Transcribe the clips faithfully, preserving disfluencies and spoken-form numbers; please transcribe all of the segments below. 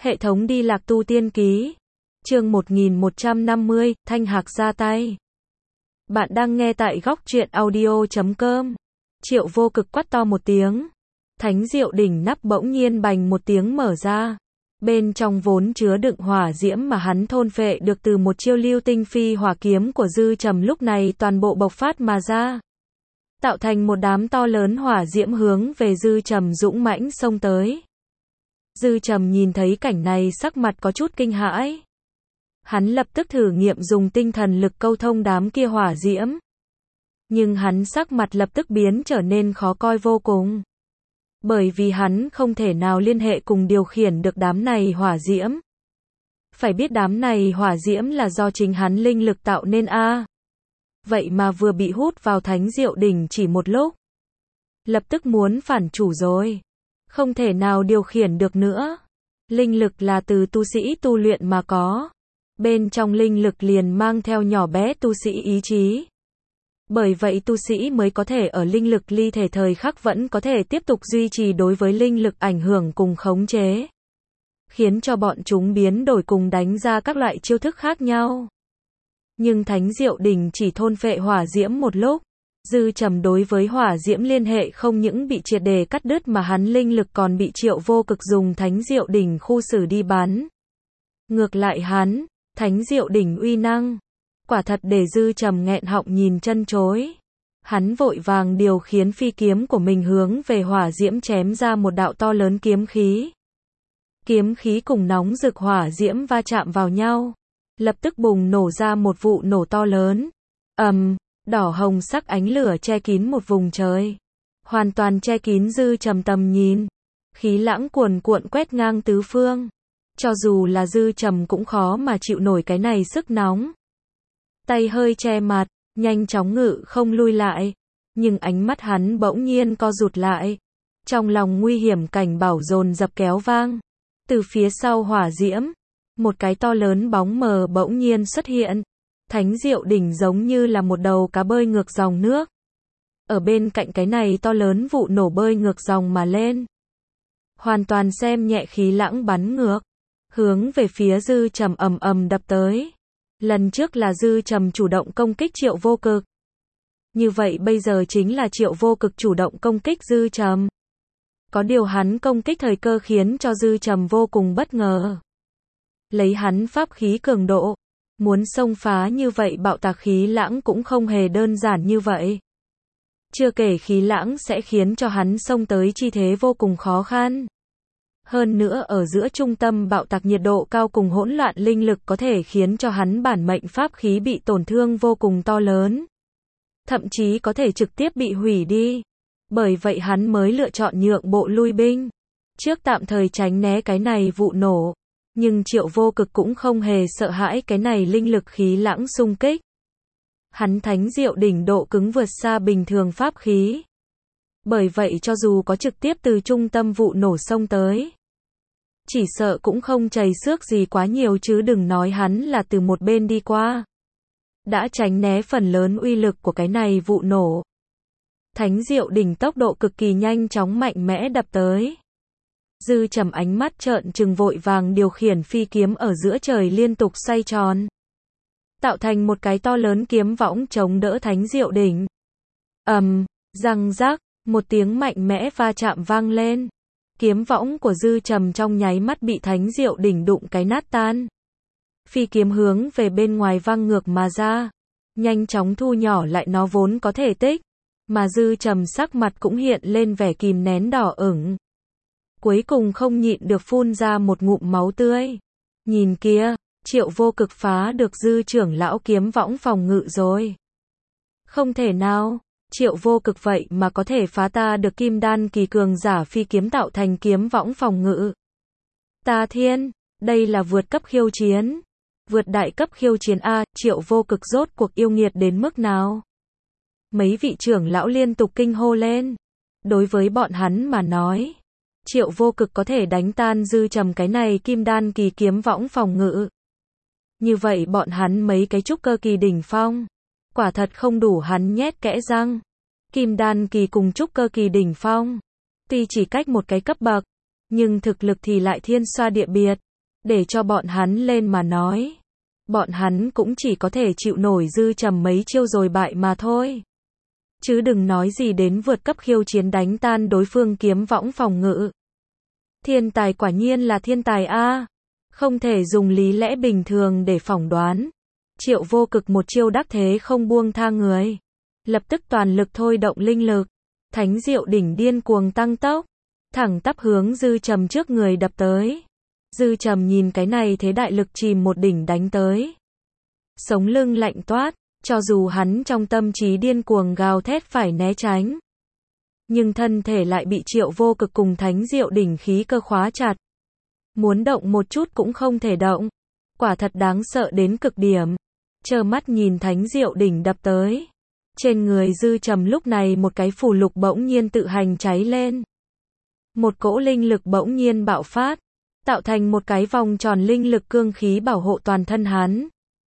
Hệ thống đi lạc tu tiên ký. Chương một nghìn một trăm năm mươi, Thanh Hạc ra tay. Bạn đang nghe tại góc truyện audio chấm com. Triệu Vô Cực quát to một tiếng. Thánh Diệu đỉnh nắp bỗng nhiên bành một tiếng mở ra. Bên trong vốn chứa đựng hỏa diễm mà hắn thôn phệ được từ một chiêu lưu tinh phi hỏa kiếm của Dư Trầm lúc này toàn bộ bộc phát mà ra. Tạo thành một đám to lớn hỏa diễm hướng về Dư Trầm dũng mãnh xông tới. Dư Trầm nhìn thấy cảnh này sắc mặt có chút kinh hãi. Hắn lập tức thử nghiệm dùng tinh thần lực câu thông đám kia hỏa diễm. Nhưng hắn sắc mặt lập tức biến trở nên khó coi vô cùng. Bởi vì hắn không thể nào liên hệ cùng điều khiển được đám này hỏa diễm. Phải biết đám này hỏa diễm là do chính hắn linh lực tạo nên a. À. Vậy mà vừa bị hút vào Thánh Diệu đỉnh chỉ một lúc. Lập tức muốn phản chủ rồi. Không thể nào điều khiển được nữa. Linh lực là từ tu sĩ tu luyện mà có. Bên trong linh lực liền mang theo nhỏ bé tu sĩ ý chí. Bởi vậy tu sĩ mới có thể ở linh lực ly thể thời khắc vẫn có thể tiếp tục duy trì đối với linh lực ảnh hưởng cùng khống chế. Khiến cho bọn chúng biến đổi cùng đánh ra các loại chiêu thức khác nhau. Nhưng Thánh Diệu đỉnh chỉ thôn phệ hỏa diễm một lúc. Dư Trầm đối với hỏa diễm liên hệ không những bị triệt đề cắt đứt mà hắn linh lực còn bị Triệu Vô Cực dùng Thánh Diệu đỉnh khu xử đi bắn. Ngược lại hắn, Thánh Diệu đỉnh uy năng, quả thật để Dư Trầm nghẹn họng nhìn chân chối. Hắn vội vàng điều khiển phi kiếm của mình hướng về hỏa diễm chém ra một đạo to lớn kiếm khí. Kiếm khí cùng nóng rực hỏa diễm va chạm vào nhau, lập tức bùng nổ ra một vụ nổ to lớn. Ầm, um, đỏ hồng sắc ánh lửa che kín một vùng trời, hoàn toàn che kín Dư Trầm tầm nhìn. Khí lãng cuồn cuộn quét ngang tứ phương. Cho dù là Dư Trầm cũng khó mà chịu nổi cái này sức nóng. Tay hơi che mặt, nhanh chóng ngự không lui lại. Nhưng ánh mắt hắn bỗng nhiên co rụt lại. Trong lòng nguy hiểm cảnh bảo dồn dập kéo vang. Từ phía sau hỏa diễm, một cái to lớn bóng mờ bỗng nhiên xuất hiện. Thánh Diệu đỉnh giống như là một đầu cá bơi ngược dòng nước. Ở bên cạnh cái này to lớn vụ nổ bơi ngược dòng mà lên. Hoàn toàn xem nhẹ khí lãng bắn ngược. Hướng về phía Dư Trầm ầm ầm đập tới. Lần trước là Dư Trầm chủ động công kích Triệu Vô Cực. Như vậy bây giờ chính là Triệu Vô Cực chủ động công kích Dư Trầm. Có điều hắn công kích thời cơ khiến cho Dư Trầm vô cùng bất ngờ. Lấy hắn pháp khí cường độ, muốn xông phá như vậy bạo tạc khí lãng cũng không hề đơn giản như vậy. Chưa kể khí lãng sẽ khiến cho hắn xông tới chi thế vô cùng khó khăn. Hơn nữa ở giữa trung tâm bạo tạc nhiệt độ cao cùng hỗn loạn linh lực có thể khiến cho hắn bản mệnh pháp khí bị tổn thương vô cùng to lớn. Thậm chí có thể trực tiếp bị hủy đi. Bởi vậy hắn mới lựa chọn nhượng bộ lui binh. Trước tạm thời tránh né cái này vụ nổ. Nhưng Triệu Vô Cực cũng không hề sợ hãi cái này linh lực khí lãng xung kích. Hắn Thánh Diệu đỉnh độ cứng vượt xa bình thường pháp khí. Bởi vậy cho dù có trực tiếp từ trung tâm vụ nổ xông tới, chỉ sợ cũng không chảy xước gì quá nhiều chứ đừng nói hắn là từ một bên đi qua. Đã tránh né phần lớn uy lực của cái này vụ nổ. Thánh Diệu đỉnh tốc độ cực kỳ nhanh chóng mạnh mẽ đập tới. Dư Trầm ánh mắt trợn trừng vội vàng điều khiển phi kiếm ở giữa trời liên tục xoay tròn. Tạo thành một cái to lớn kiếm võng chống đỡ Thánh Diệu đỉnh. Ầm, um, răng rác, một tiếng mạnh mẽ va chạm vang lên. Kiếm võng của Dư Trầm trong nháy mắt bị Thánh Diệu đỉnh đụng cái nát tan. Phi kiếm hướng về bên ngoài văng ngược mà ra. Nhanh chóng thu nhỏ lại nó vốn có thể tích. Mà Dư Trầm sắc mặt cũng hiện lên vẻ kìm nén đỏ ửng. Cuối cùng không nhịn được phun ra một ngụm máu tươi. Nhìn kia, Triệu Vô Cực phá được Dư trưởng lão kiếm võng phòng ngự rồi. Không thể nào, Triệu Vô Cực vậy mà có thể phá ta được kim đan kỳ cường giả phi kiếm tạo thành kiếm võng phòng ngự. Ta thiên, đây là vượt cấp khiêu chiến. Vượt đại cấp khiêu chiến A, Triệu Vô Cực rốt cuộc yêu nghiệt đến mức nào? Mấy vị trưởng lão liên tục kinh hô lên. Đối với bọn hắn mà nói, Triệu Vô Cực có thể đánh tan Dư Trầm cái này kim đan kỳ kiếm võng phòng ngự. Như vậy bọn hắn mấy cái trúc cơ kỳ đỉnh phong, quả thật không đủ hắn nhét kẽ răng. Kim đan kỳ cùng trúc cơ kỳ đỉnh phong, tuy chỉ cách một cái cấp bậc, nhưng thực lực thì lại thiên xoa địa biệt. Để cho bọn hắn lên mà nói. Bọn hắn cũng chỉ có thể chịu nổi Dư Trầm mấy chiêu rồi bại mà thôi. Chứ đừng nói gì đến vượt cấp khiêu chiến đánh tan đối phương kiếm võng phòng ngự. Thiên tài quả nhiên là thiên tài a, không thể dùng lý lẽ bình thường để phỏng đoán. Triệu Vô Cực một chiêu đắc thế không buông tha người. Lập tức toàn lực thôi động linh lực. Thánh Diệu Đỉnh điên cuồng tăng tốc. Thẳng tắp hướng Dư Trầm trước người đập tới. Dư Trầm nhìn cái này thế đại lực chìm một đỉnh đánh tới. Sống lưng lạnh toát, cho dù hắn trong tâm trí điên cuồng gào thét phải né tránh. Nhưng thân thể lại bị Triệu Vô Cực cùng Thánh Diệu Đỉnh khí cơ khóa chặt. Muốn động một chút cũng không thể động. Quả thật đáng sợ đến cực điểm. Trơ mắt nhìn Thánh Diệu Đỉnh đập tới. Trên người Dư Trầm lúc này một cái phù lục bỗng nhiên tự hành cháy lên. Một cỗ linh lực bỗng nhiên bạo phát. Tạo thành một cái vòng tròn linh lực cương khí bảo hộ toàn thân hắn.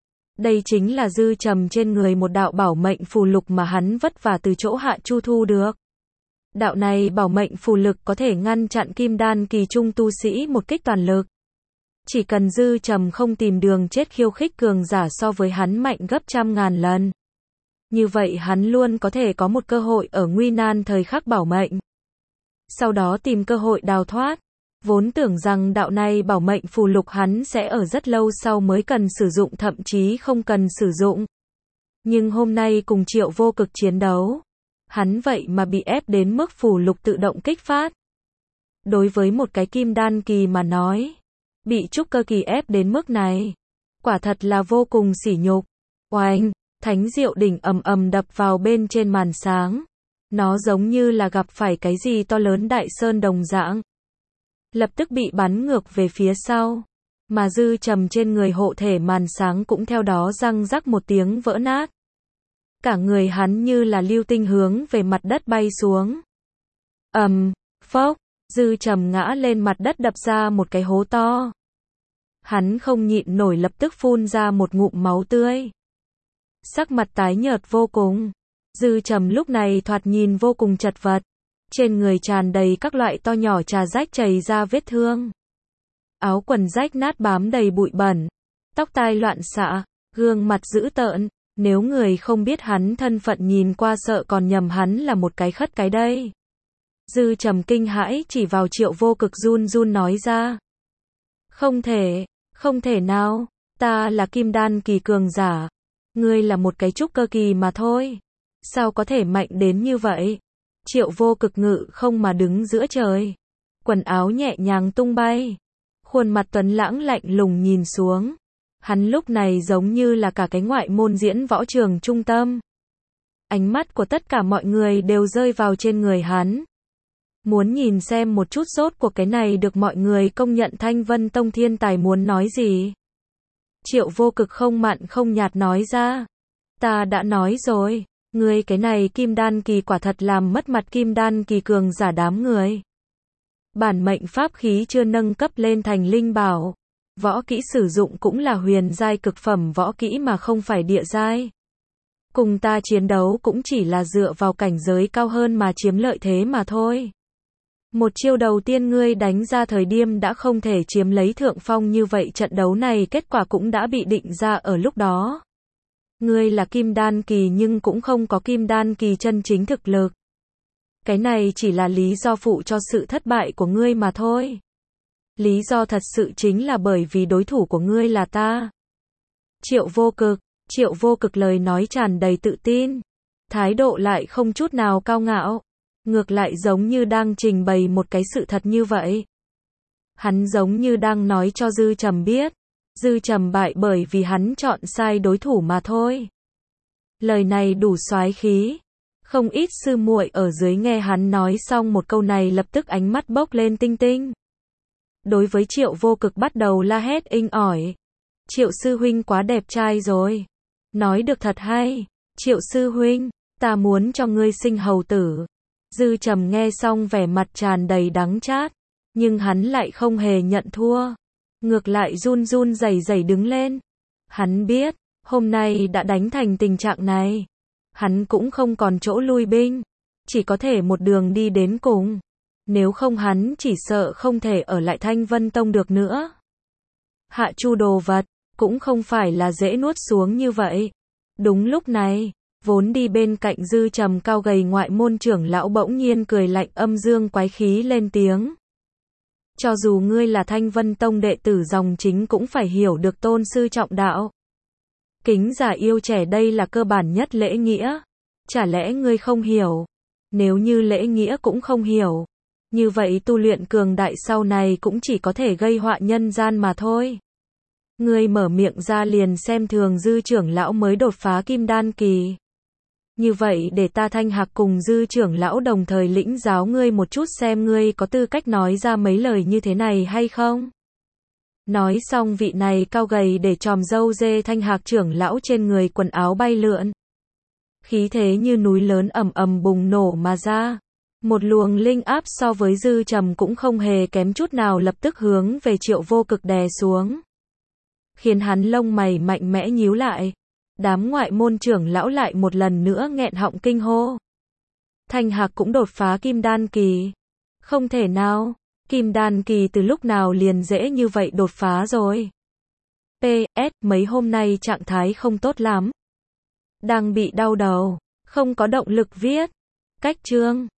Đây chính là Dư Trầm trên người một đạo bảo mệnh phù lục mà hắn vất vả từ chỗ Hạ Chu thu được. Đạo này bảo mệnh phù lực có thể ngăn chặn kim đan kỳ trung tu sĩ một kích toàn lực. Chỉ cần Dư Trầm không tìm đường chết khiêu khích cường giả so với hắn mạnh gấp trăm ngàn lần. Như vậy hắn luôn có thể có một cơ hội ở nguy nan thời khắc bảo mệnh. Sau đó tìm cơ hội đào thoát. Vốn tưởng rằng đạo này bảo mệnh phù lục hắn sẽ ở rất lâu sau mới cần sử dụng, thậm chí không cần sử dụng. Nhưng hôm nay cùng Triệu Vô Cực chiến đấu, hắn vậy mà bị ép đến mức phù lục tự động kích phát. Đối với một cái kim đan kỳ mà nói, bị trúc cơ kỳ ép đến mức này, quả thật là vô cùng sỉ nhục. Oanh, Thánh Diệu Đỉnh ầm ầm đập vào bên trên màn sáng. Nó giống như là gặp phải cái gì to lớn đại sơn đồng dạng. Lập tức bị bắn ngược về phía sau. Mà Dư Trầm trên người hộ thể màn sáng cũng theo đó răng rắc một tiếng vỡ nát. Cả người hắn như là lưu tinh hướng về mặt đất bay xuống. Ầm, um, phốc, Dư Trầm ngã lên mặt đất đập ra một cái hố to. Hắn không nhịn nổi lập tức phun ra một ngụm máu tươi. Sắc mặt tái nhợt vô cùng. Dư Trầm lúc này thoạt nhìn vô cùng chật vật. Trên người tràn đầy các loại to nhỏ trà rách chảy ra vết thương. Áo quần rách nát bám đầy bụi bẩn. Tóc tai loạn xạ, gương mặt dữ tợn. Nếu người không biết hắn thân phận nhìn qua sợ còn nhầm hắn là một cái khất cái đây. Dư Trầm kinh hãi chỉ vào Triệu Vô Cực run run nói ra. Không thể, không thể nào, ta là kim đan kỳ cường giả. Ngươi là một cái trúc cơ kỳ mà thôi. Sao có thể mạnh đến như vậy? Triệu Vô Cực ngự không mà đứng giữa trời. Quần áo nhẹ nhàng tung bay. Khuôn mặt tuấn lãng lạnh lùng nhìn xuống. Hắn lúc này giống như là cả cái ngoại môn diễn võ trường trung tâm. Ánh mắt của tất cả mọi người đều rơi vào trên người hắn. Muốn nhìn xem một chút rốt cuộc cái này được mọi người công nhận Thanh Vân Tông thiên tài muốn nói gì. Triệu Vô Cực không mặn không nhạt nói ra. Ta đã nói rồi. Ngươi cái này kim đan kỳ quả thật làm mất mặt kim đan kỳ cường giả đám người. Bản mệnh pháp khí chưa nâng cấp lên thành linh bảo. Võ kỹ sử dụng cũng là huyền giai cực phẩm võ kỹ mà không phải địa giai. Cùng ta chiến đấu cũng chỉ là dựa vào cảnh giới cao hơn mà chiếm lợi thế mà thôi. Một chiêu đầu tiên ngươi đánh ra thời điểm đã không thể chiếm lấy thượng phong, như vậy trận đấu này kết quả cũng đã bị định ra ở lúc đó. Ngươi là kim đan kỳ nhưng cũng không có kim đan kỳ chân chính thực lực. Cái này chỉ là lý do phụ cho sự thất bại của ngươi mà thôi. Lý do thật sự chính là bởi vì đối thủ của ngươi là ta. Triệu Vô Cực, Triệu Vô Cực lời nói tràn đầy tự tin. Thái độ lại không chút nào cao ngạo. Ngược lại giống như đang trình bày một cái sự thật như vậy. Hắn giống như đang nói cho Dư Trầm biết. Dư Trầm bại bởi vì hắn chọn sai đối thủ mà thôi. Lời này đủ soái khí. Không ít sư muội ở dưới nghe hắn nói xong một câu này lập tức ánh mắt bốc lên tinh tinh. Đối với Triệu Vô Cực bắt đầu la hét inh ỏi. Triệu sư huynh quá đẹp trai rồi. Nói được thật hay. Triệu sư huynh, ta muốn cho ngươi sinh hầu tử. Dư Trầm nghe xong vẻ mặt tràn đầy đắng chát. Nhưng hắn lại không hề nhận thua. Ngược lại run run rẩy rẩy đứng lên. Hắn biết, hôm nay đã đánh thành tình trạng này. Hắn cũng không còn chỗ lui binh. Chỉ có thể một đường đi đến cùng. Nếu không hắn chỉ sợ không thể ở lại Thanh Vân Tông được nữa. Hạ Chu đồ vật, cũng không phải là dễ nuốt xuống như vậy. Đúng lúc này, vốn đi bên cạnh Dư Trầm cao gầy ngoại môn trưởng lão bỗng nhiên cười lạnh âm dương quái khí lên tiếng. Cho dù ngươi là Thanh Vân Tông đệ tử dòng chính cũng phải hiểu được tôn sư trọng đạo. Kính già yêu trẻ đây là cơ bản nhất lễ nghĩa. Chả lẽ ngươi không hiểu? Nếu như lễ nghĩa cũng không hiểu, như vậy tu luyện cường đại sau này cũng chỉ có thể gây họa nhân gian mà thôi. Ngươi mở miệng ra liền xem thường Dư trưởng lão mới đột phá kim đan kỳ. Như vậy để ta Thanh Hạc cùng Dư trưởng lão đồng thời lĩnh giáo ngươi một chút xem ngươi có tư cách nói ra mấy lời như thế này hay không. Nói xong vị này cao gầy để tròm râu dê Thanh Hạc trưởng lão trên người quần áo bay lượn. Khí thế như núi lớn ầm ầm bùng nổ mà ra. Một luồng linh áp so với Dư Trầm cũng không hề kém chút nào lập tức hướng về Triệu Vô Cực đè xuống. Khiến hắn lông mày mạnh mẽ nhíu lại. Đám ngoại môn trưởng lão lại một lần nữa nghẹn họng kinh hô. Thanh Hạc cũng đột phá kim đan kỳ. Không thể nào, kim đan kỳ từ lúc nào liền dễ như vậy đột phá rồi. pê ét mấy hôm nay trạng thái không tốt lắm. Đang bị đau đầu, không có động lực viết. Cách chương